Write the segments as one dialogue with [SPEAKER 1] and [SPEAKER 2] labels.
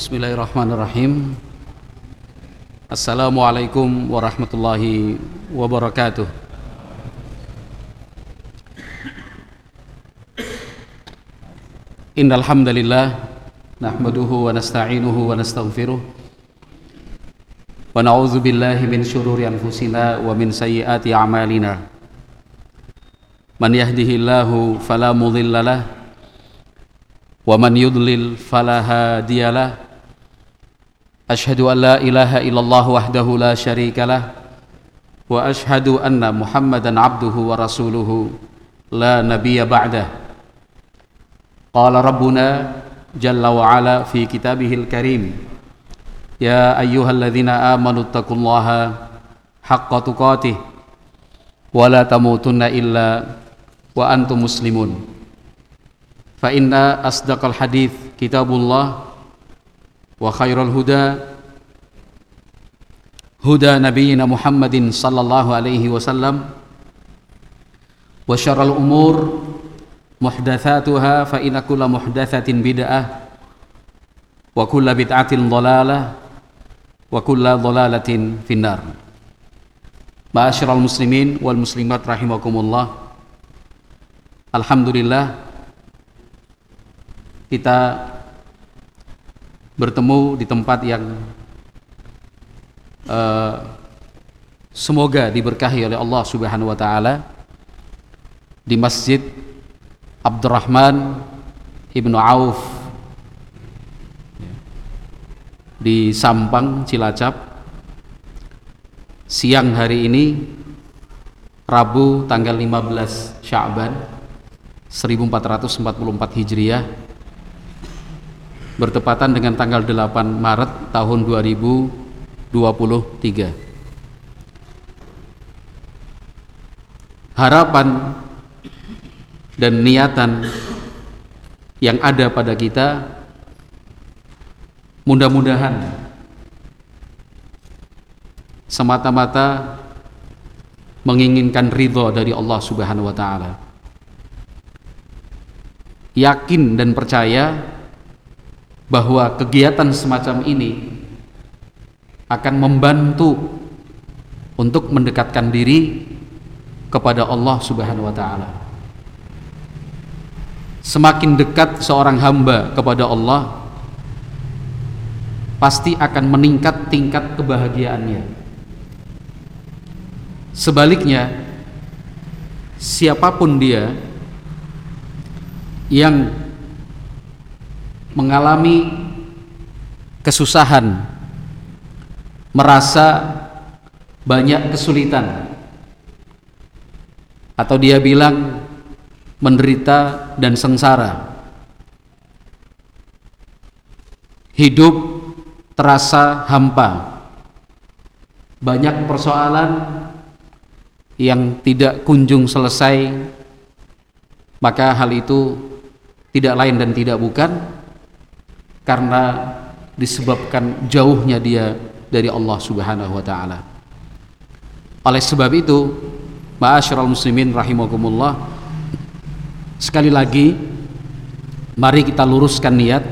[SPEAKER 1] Bismillahirrahmanirrahim. Assalamualaikum warahmatullahi wabarakatuh. Innal hamdalillah nahmaduhu wa nasta'inuhu wa nastaghfiruh wa na'udzu billahi min syururi anfusina wa min sayyiati a'malina. Man yahdihillahu fala mudhillalah wa man yudlil fala hadiyalah. Asyhadu an la ilaha illallah wahdahu la syarikalah wa asyhadu anna Muhammadan abduhu wa rasuluhu la nabiyya ba'dah. Qala rabbuna jalla wa ala fi kitabihil karim, ya ayyuhalladzina amanu taqullaha haqqa tuqatih wa la tamutunna illa wa antum muslimun. Fa inna asdaqal hadits kitabullah wa khairal huda huda nabiyyina Muhammadin sallallahu alaihi wasallam wa syarrul umur muhdatsatuha fa inna kulla muhdatsatin bid'ah wa kulla bid'atin dhalalah wa kulla dhalalatin finnar. Ma'asyiral muslimin wal muslimat rahimakumullah. Alhamdulillah kita bertemu di tempat yang semoga diberkahi oleh Allah Subhanahu wa taala, di Masjid Abdurrahman Ibnu Auf di Sampang, Cilacap, siang hari ini, Rabu tanggal 15 Sya'ban 1444 Hijriah, bertepatan dengan tanggal 8 Maret tahun 2023. Harapan dan niatan yang ada pada kita mudah-mudahan semata-mata menginginkan ridho dari Allah Subhanahu wa taala. Yakin dan percaya bahwa kegiatan semacam ini akan membantu untuk mendekatkan diri kepada Allah Subhanahu wa taala. Semakin dekat seorang hamba kepada Allah, pasti akan meningkat tingkat kebahagiaannya. Sebaliknya, siapapun dia yang mengalami kesusahan, merasa banyak kesulitan, atau dia bilang menderita dan sengsara, hidup terasa hampa, banyak persoalan yang tidak kunjung selesai, maka hal itu tidak lain dan tidak bukan karena disebabkan jauhnya dia dari Allah Subhanahu wa taala. Oleh sebab itu, ma'asyiral muslimin rahimakumullah, sekali lagi mari kita luruskan niat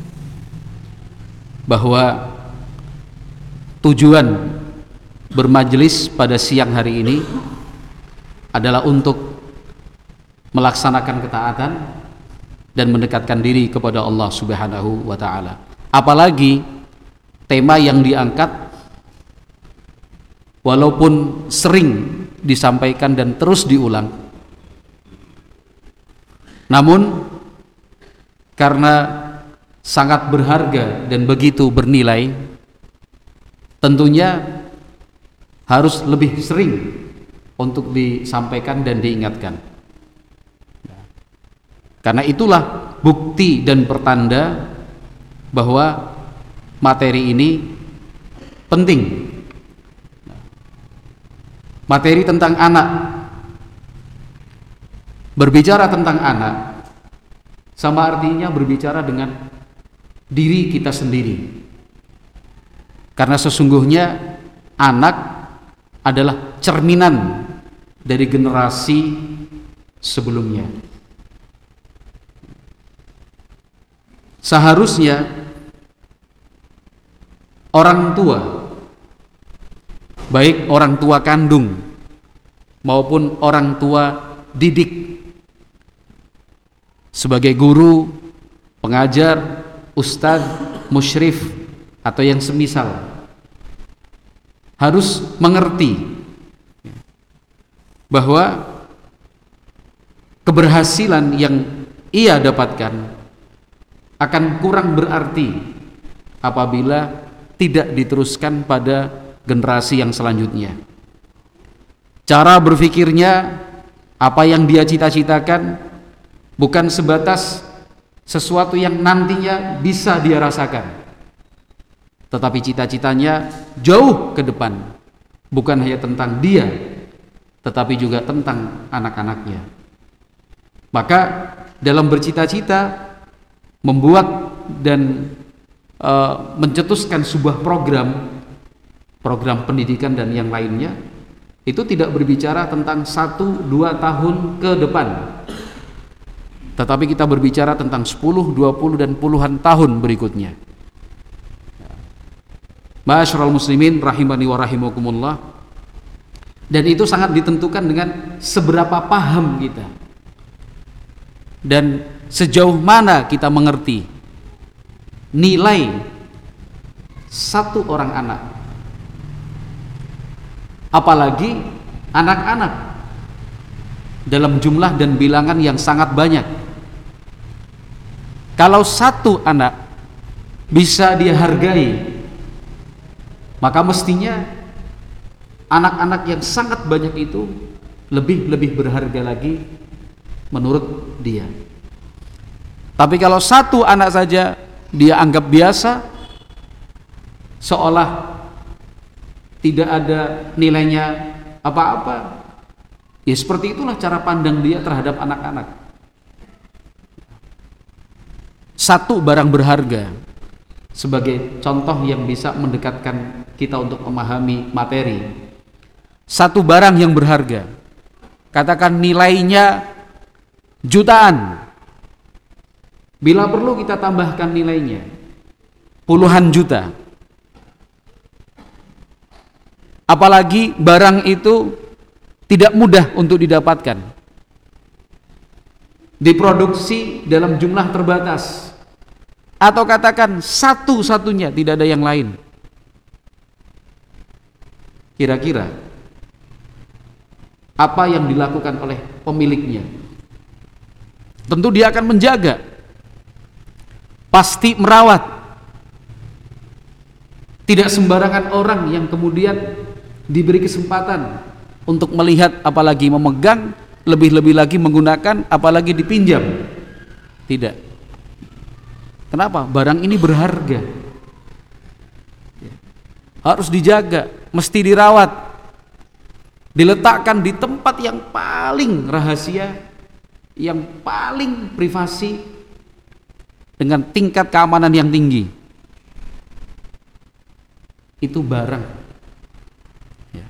[SPEAKER 1] bahwa tujuan bermajelis pada siang hari ini adalah untuk melaksanakan ketaatan dan mendekatkan diri kepada Allah Subhanahu wa taala. Apalagi tema yang diangkat walaupun sering disampaikan dan terus diulang, namun karena sangat berharga dan begitu bernilai, tentunya harus lebih sering untuk disampaikan dan diingatkan. Karena itulah bukti dan pertanda bahwa materi ini penting. Materi tentang anak, berbicara tentang anak sama artinya berbicara dengan diri kita sendiri. Karena sesungguhnya anak adalah cerminan dari generasi sebelumnya. Seharusnya orang tua, baik orang tua kandung maupun orang tua didik, sebagai guru, pengajar, ustadz, musyrif, atau yang semisal, harus mengerti bahwa keberhasilan yang ia dapatkan akan kurang berarti apabila tidak diteruskan pada generasi yang selanjutnya. Cara berpikirnya, apa yang dia cita-citakan, bukan sebatas sesuatu yang nantinya bisa dia rasakan, tetapi cita-citanya jauh ke depan, bukan hanya tentang dia, tetapi juga tentang anak-anaknya. Maka dalam bercita-cita, membuat dan mencetuskan sebuah program pendidikan dan yang lainnya, itu tidak berbicara tentang 1-2 tahun ke depan, tetapi kita berbicara tentang 10, 20 dan puluhan tahun berikutnya. Ma'asyiral muslimin rahimani wa rahimakumullah. Dan itu sangat ditentukan dengan seberapa paham kita dan sejauh mana kita mengerti nilai satu orang anak, apalagi anak-anak dalam jumlah dan bilangan yang sangat banyak. Kalau satu anak bisa dia hargai, maka mestinya anak-anak yang sangat banyak itu lebih berharga lagi menurut dia. Tapi kalau satu anak saja dia anggap biasa, seolah tidak ada nilainya apa-apa, ya seperti itulah cara pandang dia terhadap anak-anak. Satu barang berharga sebagai contoh yang bisa mendekatkan kita untuk memahami materi. Satu barang yang berharga, katakan nilainya jutaan, bila perlu kita tambahkan nilainya puluhan juta. Apalagi barang itu tidak mudah untuk didapatkan, diproduksi dalam jumlah terbatas, atau katakan satu-satunya, tidak ada yang lain. Kira-kira apa yang dilakukan oleh pemiliknya? Tentu dia akan menjaga, pasti merawat. Tidak sembarangan orang yang kemudian diberi kesempatan untuk melihat, apalagi memegang, lebih-lebih lagi menggunakan, apalagi dipinjam. Tidak. Kenapa? Barang ini berharga, harus dijaga, mesti dirawat, diletakkan di tempat yang paling rahasia, yang paling privasi, dengan tingkat keamanan yang tinggi. Itu barang ya.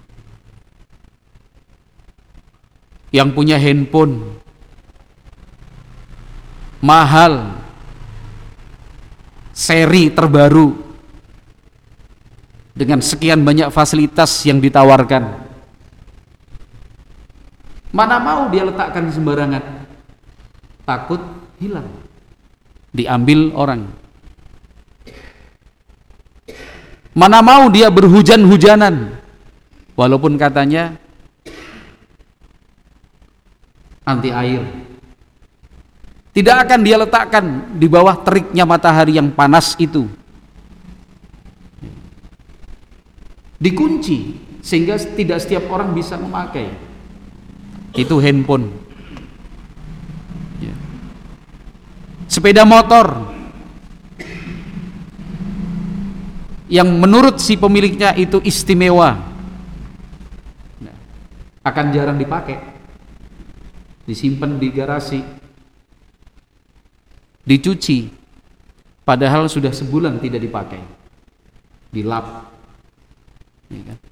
[SPEAKER 1] Yang punya handphone mahal, seri terbaru, dengan sekian banyak fasilitas yang ditawarkan, mana mau dia letakkan sembarangan? Takut hilang, diambil orang. Mana mau dia berhujan-hujanan, walaupun katanya anti air. Tidak akan dia letakkan di bawah teriknya matahari yang panas itu. Dikunci sehingga tidak setiap orang bisa memakai. Itu handphone. Sepeda motor yang menurut si pemiliknya itu istimewa, akan jarang dipakai, disimpan di garasi, dicuci, padahal sudah sebulan tidak dipakai, dilap, ya kan?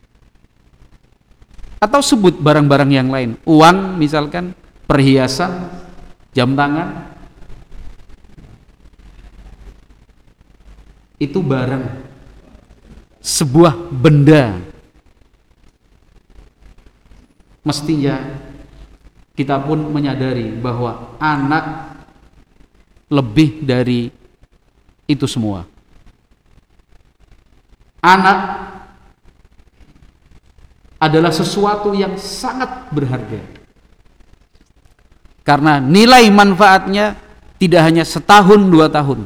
[SPEAKER 1] Atau sebut barang-barang yang lain, uang misalkan, perhiasan, jam tangan, itu barang sebuah benda, mestinya kita pun menyadari bahwa anak lebih dari itu semua. Anak adalah sesuatu yang sangat berharga, karena nilai manfaatnya tidak hanya setahun 2 tahun,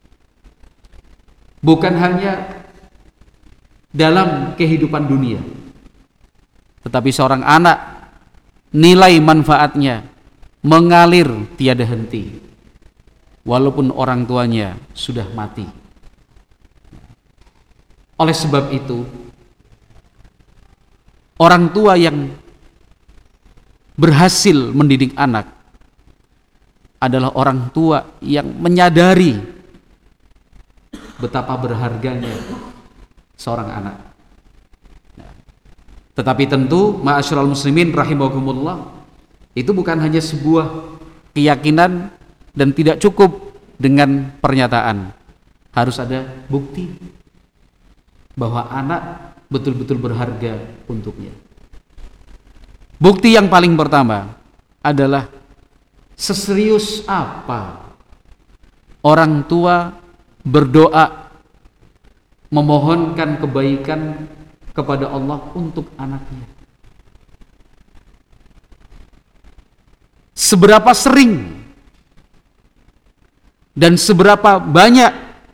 [SPEAKER 1] bukan hanya dalam kehidupan dunia, tetapi seorang anak nilai manfaatnya mengalir tiada henti walaupun orang tuanya sudah mati. Oleh sebab itu, orang tua yang berhasil mendidik anak adalah orang tua yang menyadari betapa berharganya seorang anak. Tetapi tentu ma'asyiral muslimin rahimakumullah, itu bukan hanya sebuah keyakinan dan tidak cukup dengan pernyataan. Harus ada bukti bahwa anak betul-betul berharga untuknya. Bukti yang paling pertama adalah seserius apa orang tua berdoa memohonkan kebaikan kepada Allah untuk anaknya. Seberapa sering dan seberapa banyak,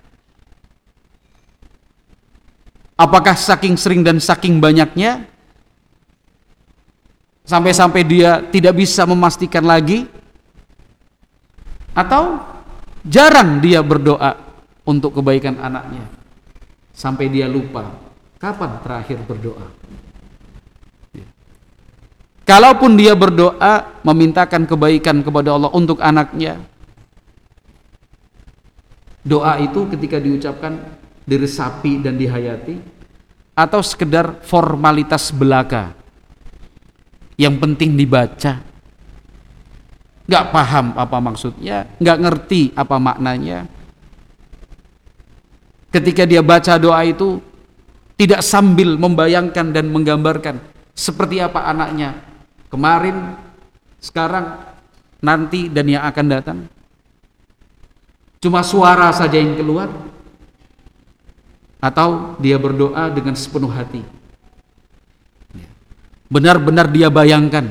[SPEAKER 1] apakah saking sering dan saking banyaknya sampai-sampai dia tidak bisa memastikan lagi, atau jarang dia berdoa untuk kebaikan anaknya sampai dia lupa kapan terakhir berdoa. Kalaupun dia berdoa memintakan kebaikan kepada Allah untuk anaknya, doa itu ketika diucapkan diresapi dan dihayati, atau sekedar formalitas belaka yang penting dibaca, gak paham apa maksudnya, gak ngerti apa maknanya. Ketika dia baca doa itu tidak sambil membayangkan dan menggambarkan seperti apa anaknya kemarin, sekarang, nanti, dan yang akan datang. Cuma suara saja yang keluar, atau dia berdoa dengan sepenuh hati, benar-benar dia bayangkan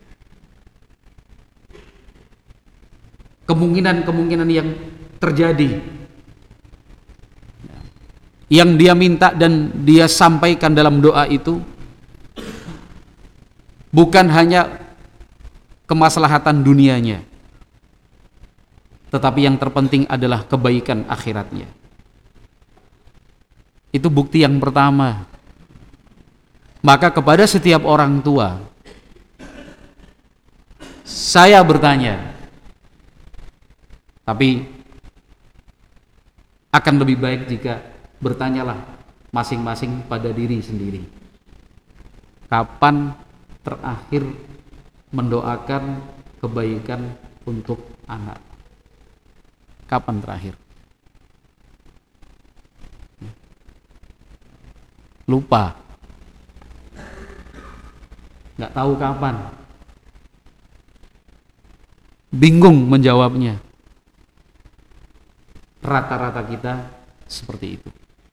[SPEAKER 1] kemungkinan-kemungkinan yang terjadi, yang dia minta dan dia sampaikan dalam doa itu bukan hanya kemaslahatan dunianya, tetapi yang terpenting adalah kebaikan akhiratnya. Itu bukti yang pertama. Maka kepada setiap orang tua saya bertanya, tapi akan lebih baik jika bertanyalah masing-masing pada diri sendiri, kapan terakhir mendoakan kebaikan untuk anak? Kapan terakhir? Lupa, nggak tahu kapan, bingung menjawabnya. Rata-rata kita seperti itu.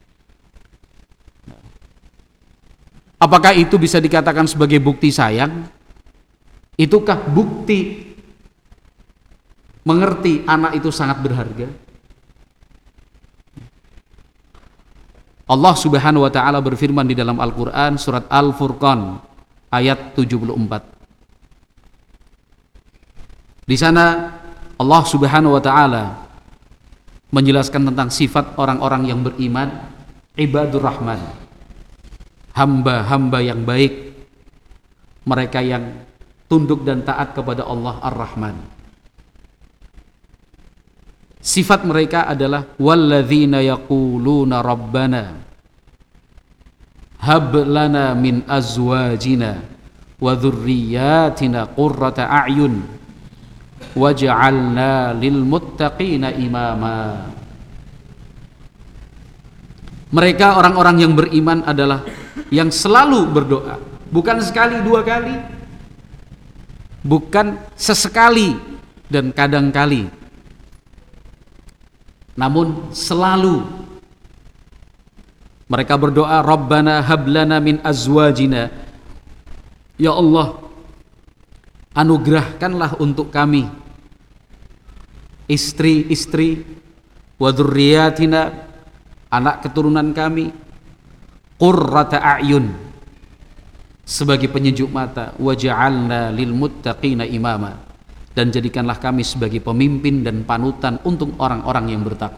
[SPEAKER 1] Apakah itu bisa dikatakan sebagai bukti sayang? Itukah bukti mengerti anak itu sangat berharga? Allah Subhanahu wa taala berfirman di dalam Al-Qur'an surat Al-Furqan ayat 74. Di sana Allah Subhanahu wa taala menjelaskan tentang sifat orang-orang yang beriman, ibadur rahman, hamba-hamba yang baik, mereka yang tunduk dan taat kepada Allah Ar-Rahman. Sifat mereka adalah walladzina yaquluna rabbana hab lana min azwajina wa dzurriyyatina qurrata a'yun waj'alna lil muttaqina imama. Mereka orang-orang yang beriman adalah yang selalu berdoa, bukan sekali dua kali, bukan sesekali dan kadang kali, namun selalu mereka berdoa, Rabbana hablana min azwajina, ya Allah, anugerahkanlah untuk kami istri-istri, wa dzurriyyatina, anak keturunan kami, qurrata a'yun, sebagai penyejuk mata, waj'alna lil muttaqina imama, dan jadikanlah kami sebagai pemimpin dan panutan untuk orang-orang yang bertakwa.